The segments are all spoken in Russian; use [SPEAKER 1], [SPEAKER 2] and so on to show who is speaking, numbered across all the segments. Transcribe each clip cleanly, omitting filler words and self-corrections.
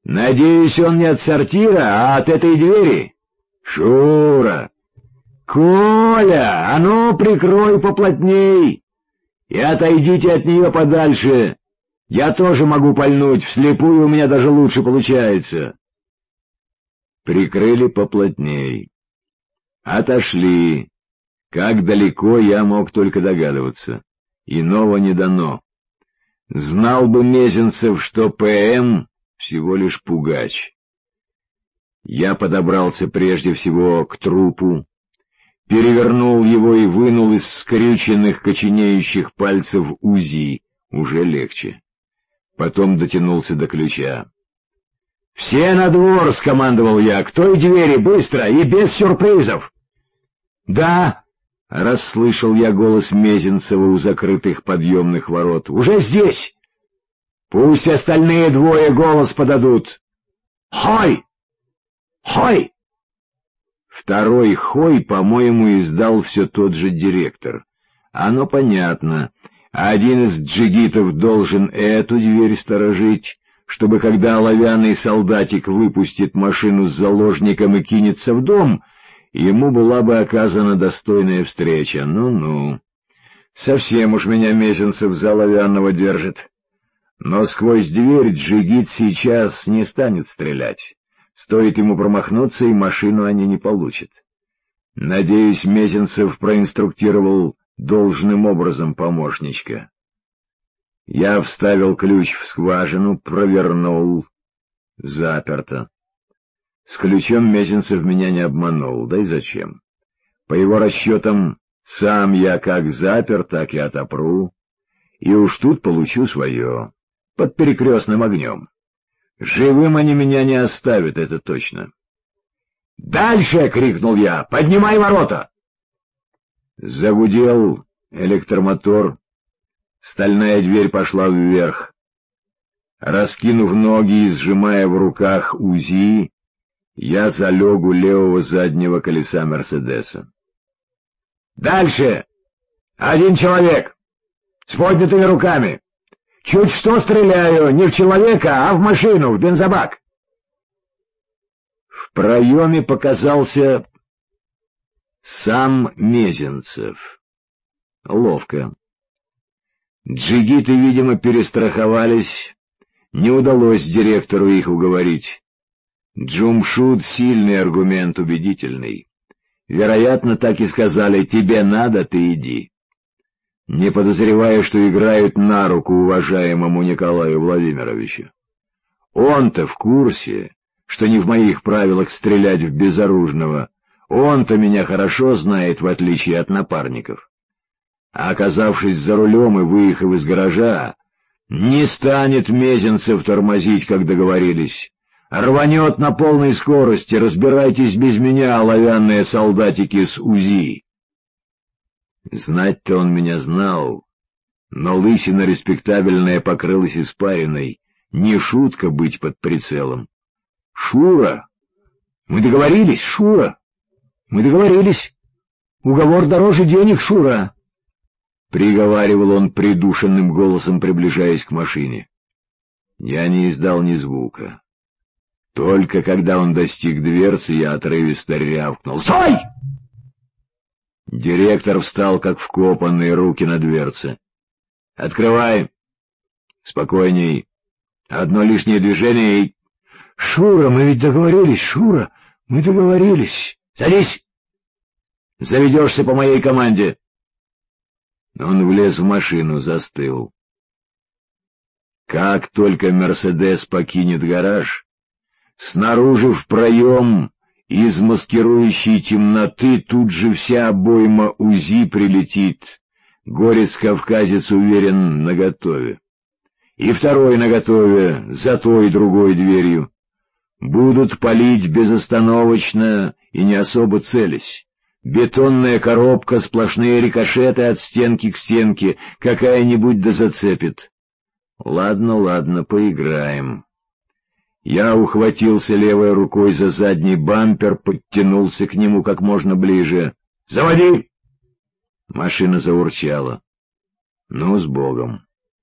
[SPEAKER 1] Надеюсь, он не от сортира, а от этой двери? Шура! Коля, а ну прикрой поплотней и отойдите от нее подальше. Я тоже могу пальнуть, вслепую у меня даже лучше получается. Прикрыли поплотней. Отошли. Как далеко, я мог только догадываться. Иного не дано. Знал бы Мезенцев, что ПМ всего лишь пугач. Я подобрался прежде всего к трупу, перевернул его и вынул из скрюченных, коченеющих пальцев УЗИ. Уже легче. Потом дотянулся до ключа. — Все на двор! — скомандовал я. — К той двери, быстро и без сюрпризов! — Да! — расслышал я голос Мезенцева у закрытых подъемных ворот. — Уже здесь! Пусть остальные двое голос подадут. — Хой! Хой! Второй хой, по-моему, издал все тот же директор. Оно понятно. Один из джигитов должен эту дверь сторожить, чтобы, когда оловянный солдатик выпустит машину с заложником и кинется в дом, ему была бы оказана достойная встреча. Ну-ну. Совсем уж меня Мезенцев за оловянного держит. Но сквозь дверь джигит сейчас не станет стрелять. Стоит ему промахнуться, и машину они не получат. Надеюсь, Мезенцев проинструктировал должным образом помощничка. Я вставил ключ в скважину, провернул. Заперто. С ключом Мезенцев меня не обманул, да и зачем? По его расчетам, сам я как запер, так и отопру, и уж тут получу свое, под перекрестным огнем. Живым они меня не оставят, это точно. «Дальше!» — крикнул я. «Поднимай ворота!» Загудел электромотор, стальная дверь пошла вверх. Раскинув ноги и сжимая в руках УЗИ, я залег у левого заднего колеса Мерседеса. «Дальше! Один человек! С поднятыми руками! Чуть что стреляю, не в человека, а в машину, в бензобак!» В проеме показался сам Мезенцев. Ловко. Джигиты, видимо, перестраховались, не удалось директору их уговорить. Джумшуд — сильный аргумент, убедительный. Вероятно, так и сказали: «Тебе надо, ты иди», не подозревая, что играют на руку уважаемому Николаю Владимировичу. Он-то в курсе, что не в моих правилах стрелять в безоружного. Он-то меня хорошо знает, в отличие от напарников. А оказавшись за рулем и выехав из гаража, не станет Мезенцев тормозить, как договорились. Рванет на полной скорости, разбирайтесь без меня, оловянные солдатики с УЗИ. Знать-то он меня знал, но лысина респектабельная покрылась испариной. Не шутка быть под прицелом. «Шура! Мы договорились, Шура! Мы договорились! Уговор дороже денег, Шура!» — приговаривал он придушенным голосом, приближаясь к машине. Я не издал ни звука. Только когда он достиг дверцы, я отрывисто рявкнул: «Стой!» Директор встал, как вкопанный, руки на дверце. «Открывай! Спокойней! Одно лишнее движение и...» «Шура, мы ведь договорились, Шура! Мы договорились! Садись! Заведешься по моей команде!» Он влез в машину, застыл. Как только «Мерседес» покинет гараж, снаружи в проем из маскирующей темноты тут же вся обойма УЗИ прилетит. Горец-кавказец уверен, наготове. И второй наготове, за той другой дверью. Будут палить безостановочно и не особо целясь. Бетонная коробка, сплошные рикошеты от стенки к стенке, какая-нибудь да зацепит. Ладно, ладно, поиграем. Я ухватился левой рукой за задний бампер, подтянулся к нему как можно ближе. «Заводи!» Машина заурчала. «Ну, с Богом!»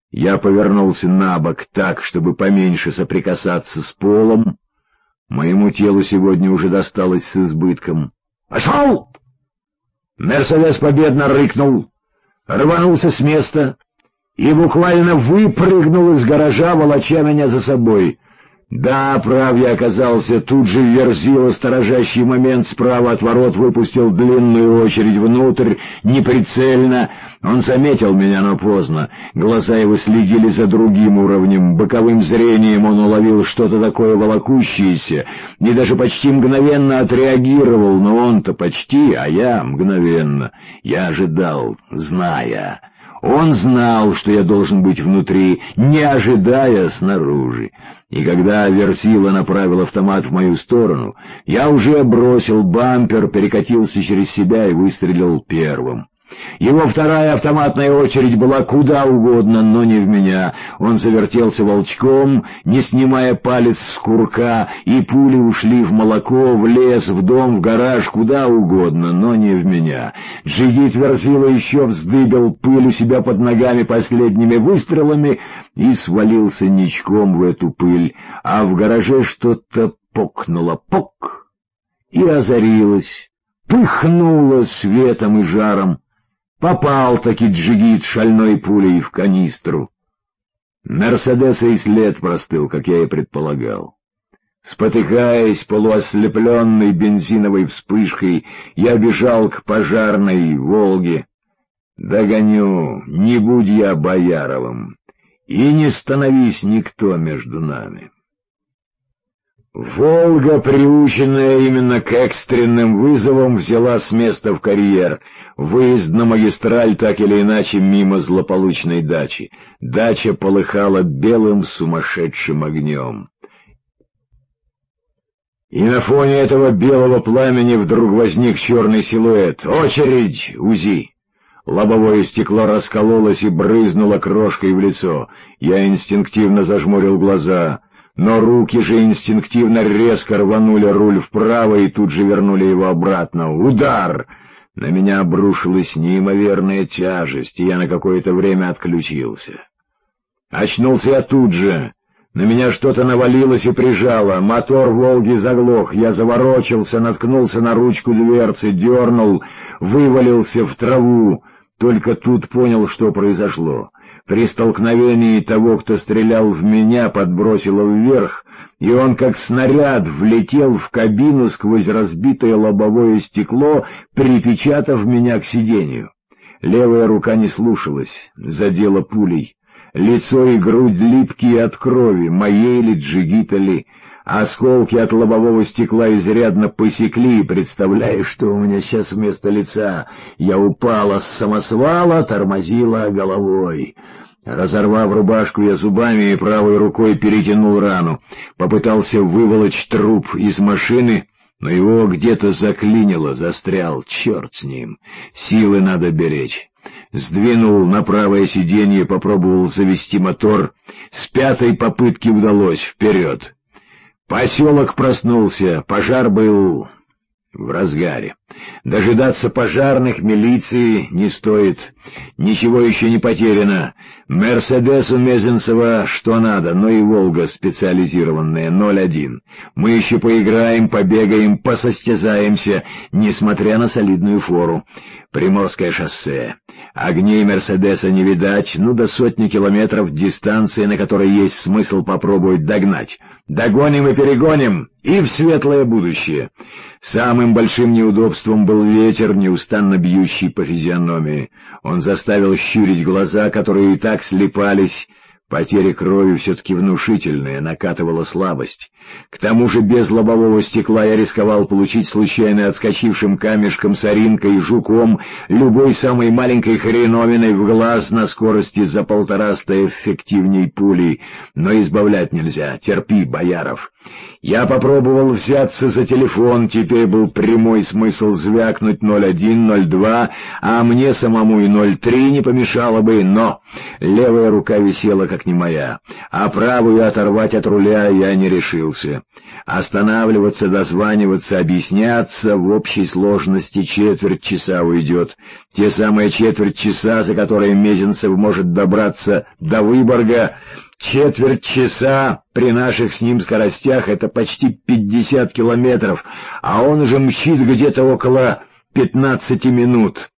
[SPEAKER 1] Я повернулся на бок так, чтобы поменьше соприкасаться с полом. Моему телу сегодня уже досталось с избытком. «Пошел!» Мерседес победно рыкнул, рванулся с места и буквально выпрыгнул из гаража, волоча меня за собой. Да, прав я оказался, тут же Верзила, сторожащий момент справа от ворот, выпустил длинную очередь внутрь, неприцельно. Он заметил меня, но поздно. Глаза его следили за другим уровнем. Боковым зрением он уловил что-то такое волокущееся и даже почти мгновенно отреагировал, но он-то почти, а я мгновенно. Я ожидал, зная. Он знал, что я должен быть внутри, не ожидая снаружи. И когда Верзила направил автомат в мою сторону, я уже бросил бампер, перекатился через себя и выстрелил первым. Его вторая автоматная очередь была куда угодно, но не в меня. Он завертелся волчком, не снимая палец с курка, и пули ушли в молоко, в лес, в дом, в гараж, куда угодно, но не в меня. Джигит Верзила еще вздыбил пыль у себя под ногами последними выстрелами и свалился ничком в эту пыль, а в гараже что-то покнуло, пок, и озарилось, пыхнуло светом и жаром. Попал-таки Джигит шальной пулей в канистру. Мерседеса и след простыл, как я и предполагал. Спотыкаясь, полуослепленной бензиновой вспышкой, я бежал к пожарной «Волге». Догоню, не будь я Бояровым, и не становись никто между нами. «Волга», приученная именно к экстренным вызовам, взяла с места в карьер. Выезд на магистраль так или иначе мимо злополучной дачи. Дача полыхала белым сумасшедшим огнем. И на фоне этого белого пламени вдруг возник черный силуэт. «Очередь! УЗИ!» Лобовое стекло раскололось и брызнуло крошкой в лицо. Я инстинктивно зажмурил глаза, но руки же инстинктивно резко рванули руль вправо и тут же вернули его обратно. Удар! На меня обрушилась неимоверная тяжесть, и я на какое-то время отключился. Очнулся я тут же. На меня что-то навалилось и прижало. Мотор «Волги» заглох. Я заворочился, наткнулся на ручку дверцы, дернул, вывалился в траву. Только тут понял, что произошло. При столкновении того, кто стрелял в меня, подбросило вверх, и он, как снаряд, влетел в кабину сквозь разбитое лобовое стекло, припечатав меня к сиденью. Левая рука не слушалась, задела пулей. Лицо и грудь липкие от крови, моей ли, Джигита ли. Осколки от лобового стекла изрядно посекли, представляя, что у меня сейчас вместо лица. Я упала с самосвала, тормозила головой. Разорвав рубашку, я зубами и правой рукой перетянул рану. Попытался выволочь труп из машины, но его где-то заклинило, застрял. Черт с ним, силы надо беречь. Сдвинул на правое сиденье, попробовал завести мотор. С пятой попытки удалось, вперед. Поселок проснулся, пожар был в разгаре. Дожидаться пожарных, милиции не стоит. Ничего еще не потеряно. «Мерседес» у Мезенцева что надо, но и «Волга» специализированная, 01. Мы еще поиграем, побегаем, посостязаемся, несмотря на солидную фору. Приморское шоссе. Огней «Мерседеса» не видать, до сотни километров дистанции, на которой есть смысл попробовать догнать. Догоним и перегоним, и в светлое будущее. Самым большим неудобством был ветер, неустанно бьющий по физиономии. Он заставил щурить глаза, которые и так слепались. Потеря крови все-таки внушительная, накатывала слабость. К тому же без лобового стекла я рисковал получить случайно отскочившим камешком, соринкой, жуком, любой самой маленькой хреновиной в глаз на скорости за 1,5 эффективней пулей. Но избавлять нельзя, терпи, Бояров. Я попробовал взяться за телефон, теперь был прямой смысл звякнуть 01, 02, а мне самому и 03 не помешало бы, но левая рука висела как не моя, а правую оторвать от руля я не решился. Останавливаться, дозваниваться, объясняться в общей сложности четверть часа уйдет. Те самые четверть часа, за которые Мезенцев может добраться до Выборга. Четверть часа при наших с ним скоростях — это почти 50 километров, а он же мчит где-то около 15 минут.